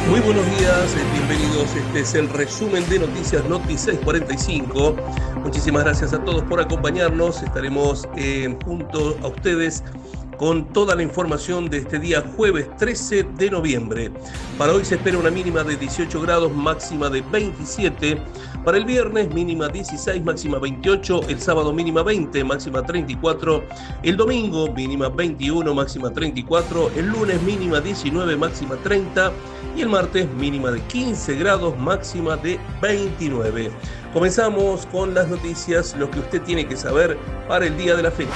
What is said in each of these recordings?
Muy buenos días, bienvenidos. Este es el resumen de noticias Noti 645. Muchísimas gracias a todos por acompañarnos. Estaremos junto a ustedes con toda la información de este día jueves 13 de noviembre. Para hoy se espera una mínima de 18 grados, máxima de 27. Para el viernes mínima 16, máxima 28. El sábado mínima 20, máxima 34. El domingo mínima 21, máxima 34. El lunes mínima 19, máxima 30. Y el martes mínima de 15 grados, máxima de 29. Comenzamos con las noticias, lo que usted tiene que saber para el día de la fecha.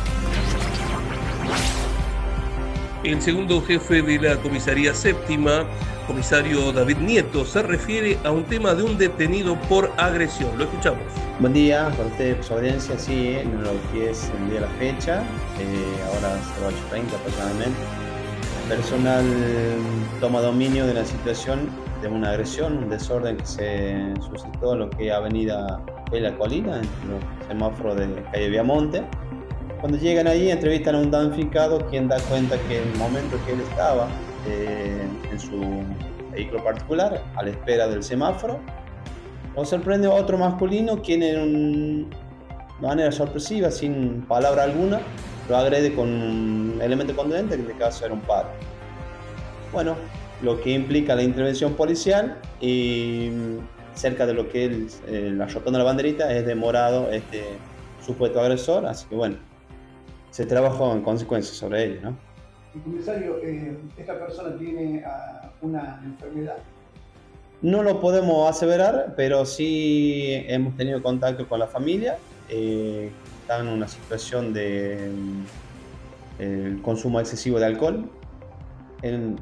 El segundo jefe de la comisaría séptima, comisario David Nieto, se refiere a un tema de un detenido por agresión. Lo escuchamos. Buen día para ustedes, por su audiencia. Sí, en lo que es el día de la fecha, ahora 08:30 aproximadamente. El personal toma dominio de la situación de una agresión, un desorden que se suscitó en lo que es Avenida La Colina, en los semáforos de calle Viamonte. Cuando llegan ahí, entrevistan a un damnificado, quien da cuenta que en el momento que él estaba en su vehículo particular, a la espera del semáforo, lo sorprende a otro masculino, quien de manera sorpresiva, sin palabra alguna, lo agrede con un elemento contundente, que en este caso era un palo. Bueno, lo que implica la intervención policial, y cerca de lo que es la rotonda de la Banderita es demorado este supuesto agresor, así que bueno, se trabajó en consecuencia sobre ello, ¿no? Y comisario, ¿esta persona tiene una enfermedad? No lo podemos aseverar, pero sí hemos tenido contacto con la familia. Están en una situación de consumo excesivo de alcohol. En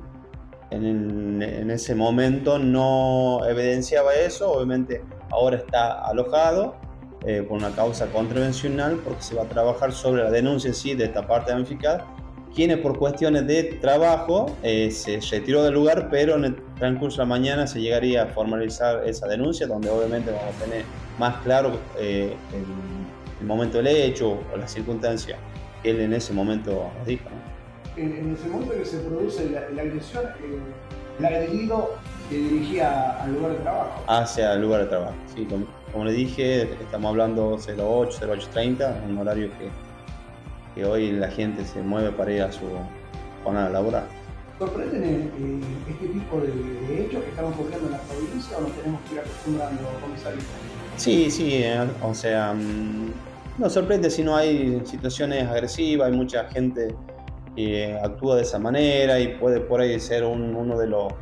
ese momento no evidenciaba eso. Obviamente ahora está alojado por una causa contravencional, porque se va a trabajar sobre la denuncia en sí de esta parte damnificada, quienes por cuestiones de trabajo se retiró del lugar, pero en el transcurso de la mañana se llegaría a formalizar esa denuncia, donde obviamente vamos a tener más claro el momento del hecho o la circunstancia que él en ese momento nos dijo, ¿no? En ese momento que se produce la agresión, el agredido se dirigía al lugar de trabajo. Hacia el lugar de trabajo, sí. Como le dije, estamos hablando 08:30, un horario que hoy la gente se mueve para ir a su jornada laboral. ¿Sorprenden este tipo de hechos que están ocurriendo en la provincia o nos tenemos que ir acostumbrando, comisario? Sí, o sea, nos sorprende si no hay situaciones agresivas, hay mucha gente que actúa de esa manera y puede por ahí ser uno de los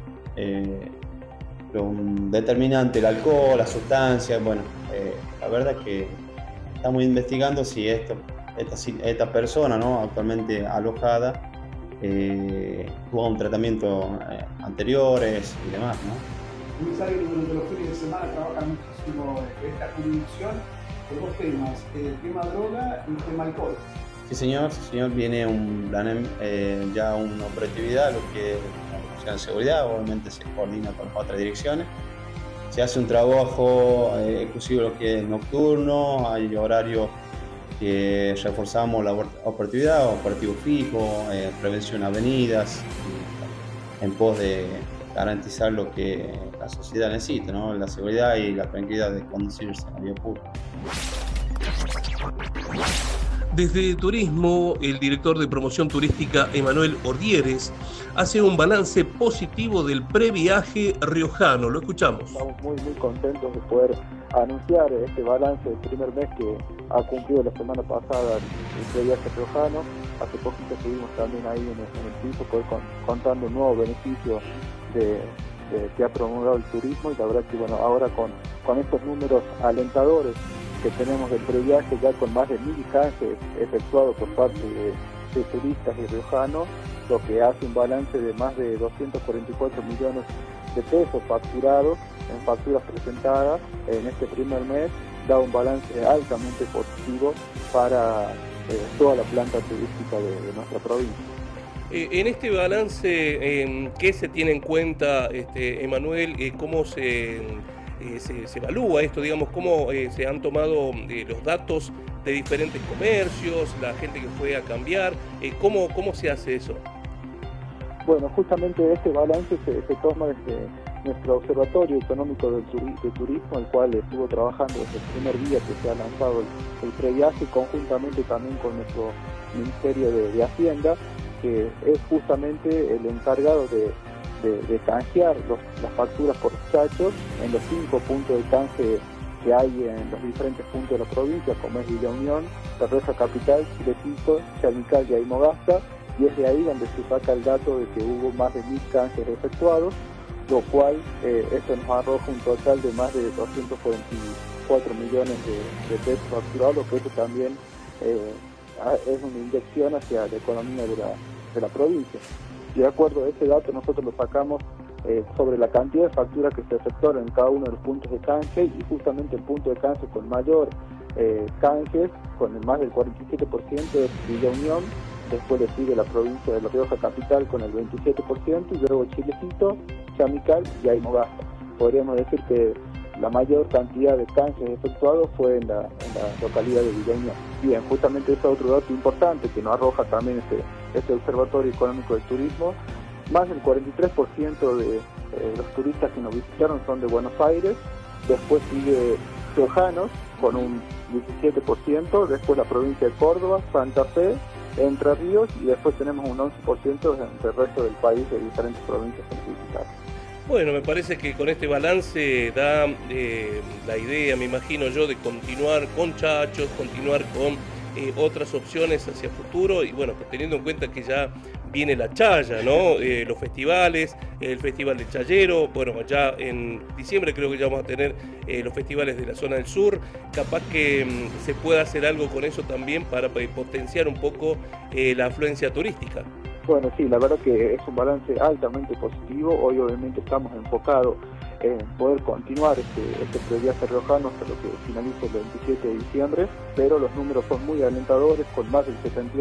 determinantes, el alcohol, las sustancias. Bueno, la verdad que estamos investigando si esta persona, ¿no?, actualmente alojada, tuvo un tratamiento anteriores y demás, ¿no? Comisario, durante los fines de semana trabajan muchísimo esta jurisdicción por dos temas, el tema droga y el tema alcohol. Sí, señor, viene un plan, ya una operatividad, lo que es la Dirección de Seguridad, obviamente se coordina con otras direcciones. Se hace un trabajo exclusivo lo que es nocturno, hay horarios que reforzamos la operatividad, operativo fijo, prevención avenidas, en pos de garantizar lo que la sociedad necesita, ¿no?, la seguridad y la tranquilidad de conducirse en la vía pública. Desde Turismo, el director de promoción turística Emanuel Ordieres hace un balance positivo del previaje riojano. Lo escuchamos. Estamos muy contentos de poder anunciar este balance del primer mes que ha cumplido la semana pasada el previaje riojano. Hace poquito estuvimos también ahí en el piso contando un nuevo beneficio que ha promulgado el turismo, y la verdad que bueno, ahora con estos números alentadores que tenemos del previaje, ya con más de 1.000 canjes efectuados por parte de turistas y riojanos, lo que hace un balance de más de 244 millones de pesos facturados en facturas presentadas en este primer mes, da un balance altamente positivo para toda la planta turística de nuestra provincia. En este balance, ¿qué se tiene en cuenta, Emanuel? ¿Cómo se evalúa esto? Digamos, ¿cómo se han tomado los datos de diferentes comercios, la gente que fue a cambiar? ¿Cómo se hace eso? Bueno, justamente este balance se toma desde nuestro Observatorio Económico de Turismo, el cual estuvo trabajando desde el primer día que se ha lanzado el previaje, conjuntamente también con nuestro Ministerio de Hacienda, que es justamente el encargado de canjear las facturas por chachos en los 5 puntos de canje que hay en los diferentes puntos de la provincia, como es Villa Unión, La Rioja Capital, Chilecito, Chañical y Aymogasta, y es de ahí donde se saca el dato de que hubo más de 1000 canjes efectuados, lo cual esto nos arroja un total de más de 244 millones de pesos facturados, que eso también es una inyección hacia la economía de la provincia. Y de acuerdo a ese dato nosotros lo sacamos sobre la cantidad de facturas que se efectuaron en cada uno de los puntos de canje, y justamente el punto de canje con mayor canjes, con el más del 47% es Villa Unión, después le sigue la provincia de La Rioja Capital con el 27%, y luego Chilecito, Chamical y Aymogasta. Podríamos decir que la mayor cantidad de canjes efectuados fue en la localidad de Villa Unión. Bien, justamente ese es otro dato importante que nos arroja también este Observatorio Económico del Turismo. Más del 43% de los turistas que nos visitaron son de Buenos Aires, después sigue Riojanos con un 17%, después la provincia de Córdoba, Santa Fe, Entre Ríos, y después tenemos un 11% entre el resto del país de diferentes provincias que nos visitaron. Bueno, me parece que con este balance da la idea, me imagino yo, de continuar con chachos, continuar con otras opciones hacia futuro, y bueno, pues teniendo en cuenta que ya viene la chaya, ¿no? Los festivales, el Festival del Chayero, bueno, ya en diciembre creo que ya vamos a tener los festivales de la zona del sur, capaz que se pueda hacer algo con eso también para potenciar un poco la afluencia turística. Bueno, sí, la verdad que es un balance altamente positivo. Hoy obviamente estamos enfocados en poder continuar este previaje riojano hasta lo que finalice el 27 de diciembre, pero los números son muy alentadores, con más del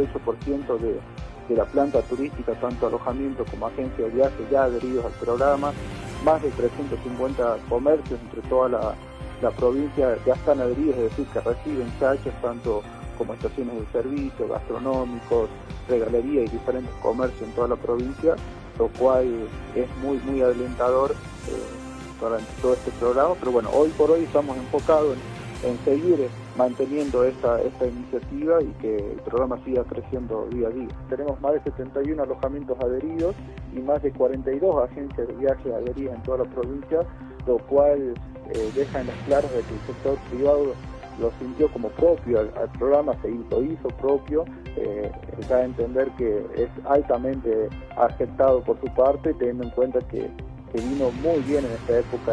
78% de la planta turística, tanto alojamiento como agencia de viajes ya adheridos al programa, más de 350 comercios entre toda la provincia ya están adheridos, es decir, que reciben chachos tanto como estaciones de servicio, gastronómicos, regalería y diferentes comercios en toda la provincia, lo cual es muy, muy alentador durante todo este programa. Pero bueno, hoy por hoy estamos enfocados en seguir manteniendo esta iniciativa y que el programa siga creciendo día a día. Tenemos más de 71 alojamientos adheridos y más de 42 agencias de viaje adheridas en toda la provincia, lo cual deja en las claras de que el sector privado lo sintió como propio al programa, lo hizo propio, da a entender que es altamente aceptado por su parte, teniendo en cuenta que vino muy bien en esta época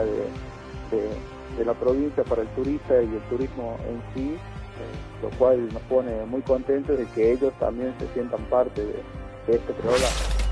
de la provincia para el turista y el turismo en sí, lo cual nos pone muy contentos de que ellos también se sientan parte de este programa.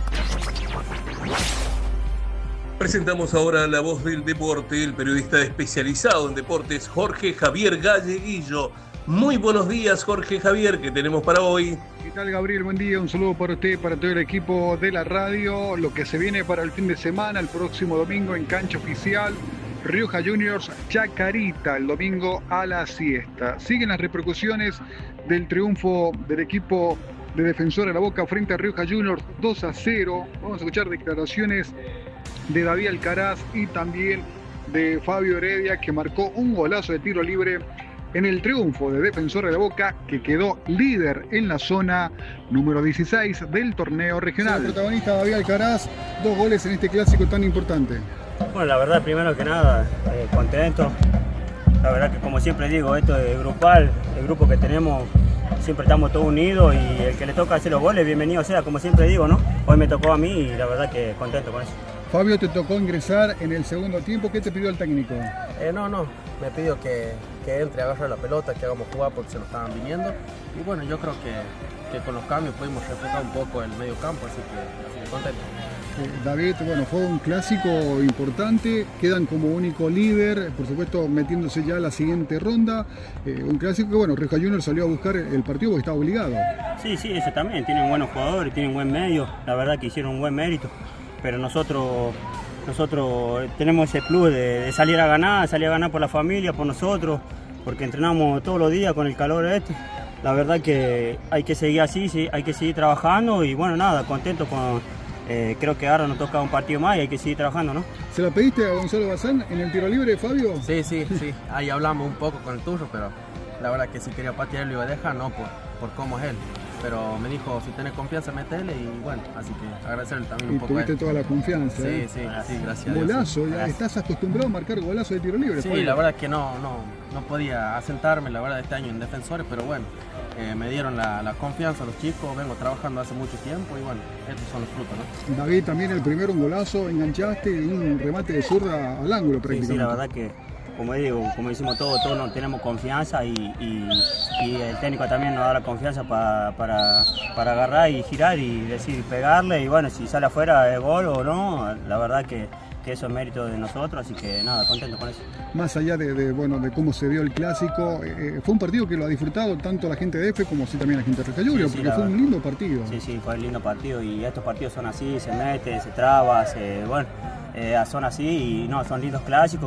Presentamos ahora la voz del deporte, el periodista especializado en deportes, Jorge Javier Galleguillo. Muy buenos días, Jorge Javier, ¿qué tenemos para hoy? ¿Qué tal, Gabriel? Buen día, un saludo para usted, para todo el equipo de la radio. Lo que se viene para el fin de semana, el próximo domingo en cancha oficial, Rioja Juniors Chacarita, el domingo a la siesta. Siguen las repercusiones del triunfo del equipo de Defensor de la Boca frente a Rioja Juniors 2-0. Vamos a escuchar declaraciones de David Alcaraz y también de Fabio Heredia, que marcó un golazo de tiro libre en el triunfo de Defensor de la Boca, que quedó líder en la zona número 16 del torneo regional. El protagonista David Alcaraz, 2 goles en este clásico tan importante. Bueno, la verdad, primero que nada, contento. La verdad que, como siempre digo, esto es grupal, el grupo que tenemos, siempre estamos todos unidos, y el que le toca hacer los goles, bienvenido sea, como siempre digo, ¿no? Hoy me tocó a mí y la verdad que contento con eso. Fabio, te tocó ingresar en el segundo tiempo. ¿Qué te pidió el técnico? No, me pidió que entre a agarrar la pelota, que hagamos jugar porque se nos estaban viniendo. Y bueno, yo creo que con los cambios pudimos reflejar un poco el medio campo, así que contento. David, bueno, fue un clásico importante, quedan como único líder, por supuesto metiéndose ya a la siguiente ronda. Un clásico que, bueno, Rioja Juniors salió a buscar el partido porque estaba obligado. Sí, eso también, tienen buenos jugadores, tienen buen medio, la verdad que hicieron un buen mérito. Pero nosotros tenemos ese plus de salir a ganar por la familia, por nosotros, porque entrenamos todos los días con el calor este. La verdad que hay que seguir así, sí, hay que seguir trabajando y bueno, nada, contento creo que ahora nos toca un partido más y hay que seguir trabajando, ¿no? ¿Se la pediste a Gonzalo Bazán en el tiro libre, Fabio? Sí, ahí hablamos un poco con el Turro, pero la verdad que si quería patear lo iba a dejar, no por cómo es él. Pero me dijo, si tenés confianza, métele, y bueno, así que agradecerle también un poco a él. Y tuviste toda la confianza. Sí, gracias a Dios. Golazo, Gracias. ¿Estás acostumbrado a marcar golazo de tiro libre? Sí, Fabio? la verdad que no podía asentarme, la verdad, este año en Defensores, pero bueno, me dieron la confianza los chicos, vengo trabajando hace mucho tiempo y bueno, estos son los frutos, ¿no? David, también el primero un golazo, enganchaste y un remate de zurda al ángulo prácticamente. Sí, la verdad que, como digo, como decimos todos nos tenemos confianza y el técnico también nos da la confianza para agarrar y girar y decir pegarle, y bueno, si sale afuera es gol o no, la verdad que eso es mérito de nosotros, así que nada, contento con eso. Más allá de cómo se vio el clásico, fue un partido que lo ha disfrutado tanto la gente de EFE como sí también la gente de Rica Juniors, porque fue un lindo partido. Sí, fue un lindo partido y estos partidos son así, se mete, se traba, son así y no, son lindos clásicos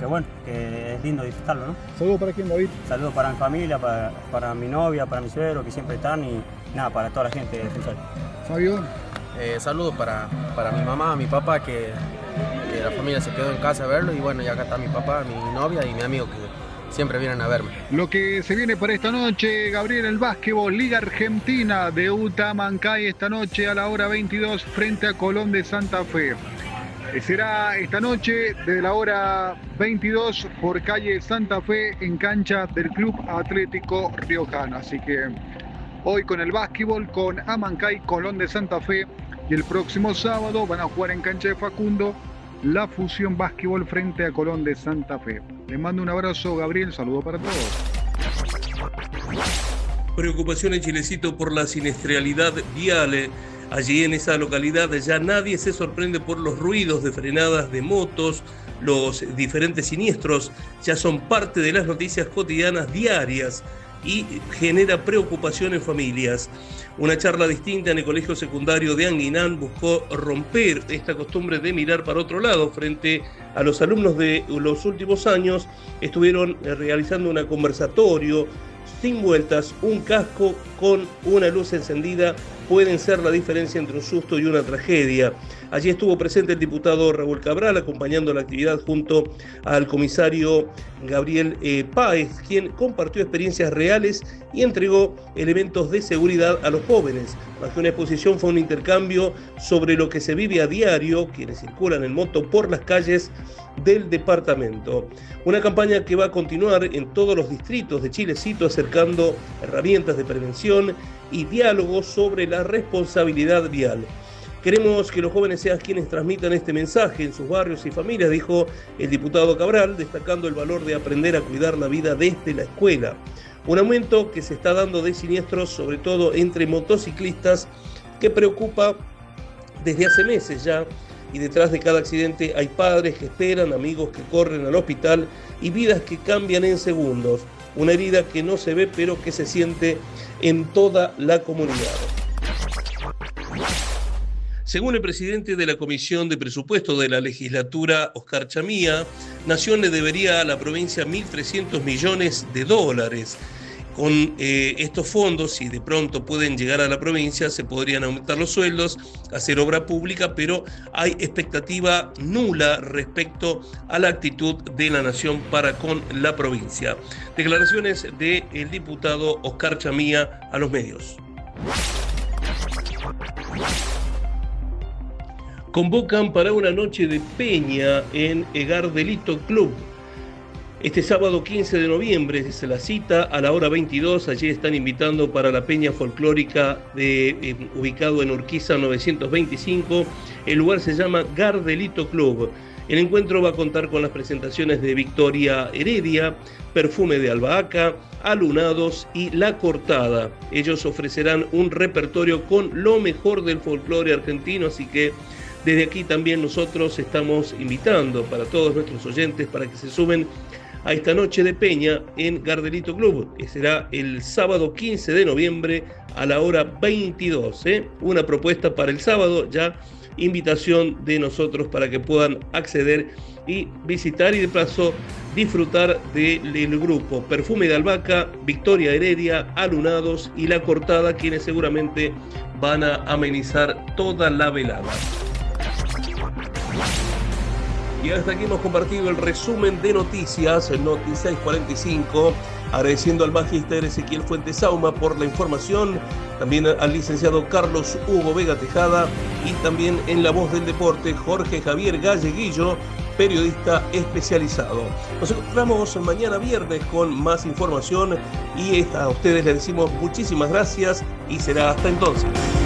que es lindo disfrutarlo, ¿no? ¿Saludos para quién, David? Saludos para mi familia, para mi novia, para mi suegro que siempre están y nada, para toda la gente de Defensor. Fabio. Saludos para mi mamá, mi papá, que la familia se quedó en casa a verlo, y bueno, ya acá está mi papá, mi novia y mi amigo que siempre vienen a verme. Lo que se viene para esta noche, Gabriel, el básquetbol, Liga Argentina, debuta Mancay esta noche a la hora 22 frente a Colón de Santa Fe. Será esta noche de la hora 22 por calle Santa Fe en cancha del Club Atlético Riojano. Así que hoy con el básquetbol, con Amancay, Colón de Santa Fe, y el próximo sábado van a jugar en cancha de Facundo la fusión básquetbol frente a Colón de Santa Fe. Les mando un abrazo, Gabriel, saludo para todos. Preocupación en Chilecito por la siniestralidad vial. Allí en esa localidad ya nadie se sorprende por los ruidos de frenadas de motos. Los diferentes siniestros ya son parte de las noticias cotidianas diarias y genera preocupación en familias. Una charla distinta en el colegio secundario de Anguinán buscó romper esta costumbre de mirar para otro lado. Frente a los alumnos de los últimos años estuvieron realizando un conversatorio sin vueltas. Un casco con una luz encendida pueden ser la diferencia entre un susto y una tragedia. Allí estuvo presente el diputado Raúl Cabral acompañando la actividad junto al comisario Gabriel Páez, quien compartió experiencias reales y entregó elementos de seguridad a los jóvenes. Más que una exposición, fue un intercambio sobre lo que se vive a diario quienes circulan en moto por las calles del departamento. Una campaña que va a continuar en todos los distritos de Chilecito, acercando herramientas de prevención y diálogo sobre la responsabilidad vial. Queremos que los jóvenes sean quienes transmitan este mensaje en sus barrios y familias, dijo el diputado Cabral, destacando el valor de aprender a cuidar la vida desde la escuela. Un aumento que se está dando de siniestros, sobre todo entre motociclistas, que preocupa desde hace meses ya, y detrás de cada accidente hay padres que esperan, amigos que corren al hospital y vidas que cambian en segundos. Una herida que no se ve pero que se siente en toda la comunidad. Según el presidente de la Comisión de Presupuesto de la legislatura, Oscar Chamía, Nación le debería a la provincia 1.300 millones de dólares. Con estos fondos, si de pronto pueden llegar a la provincia, se podrían aumentar los sueldos, hacer obra pública, pero hay expectativa nula respecto a la actitud de la Nación para con la provincia. Declaraciones del diputado Oscar Chamía a los medios. Convocan para una noche de peña en Gardelito Club. Este sábado 15 de noviembre es la cita a la hora 22. Allí están invitando para la peña folclórica ubicado en Urquiza 925. El lugar se llama Gardelito Club. El encuentro va a contar con las presentaciones de Victoria Heredia, Perfume de Albahaca, Alunados y La Cortada. Ellos ofrecerán un repertorio con lo mejor del folclore argentino, así que desde aquí también nosotros estamos invitando para todos nuestros oyentes para que se sumen a esta noche de peña en Gardelito Club, que será el sábado 15 de noviembre a la hora 22. Una propuesta para el sábado, ya invitación de nosotros para que puedan acceder y visitar y de paso disfrutar del grupo Perfume de Albahaca, Victoria Heredia, Alunados y La Cortada, quienes seguramente van a amenizar toda la velada. Y hasta aquí hemos compartido el resumen de noticias en Noti 645, agradeciendo al magíster Ezequiel Fuentes Sauma por la información, también al licenciado Carlos Hugo Vega Tejada y también en la voz del deporte Jorge Javier Galleguillo, periodista especializado. Nos encontramos mañana viernes con más información y a ustedes les decimos muchísimas gracias y será hasta entonces.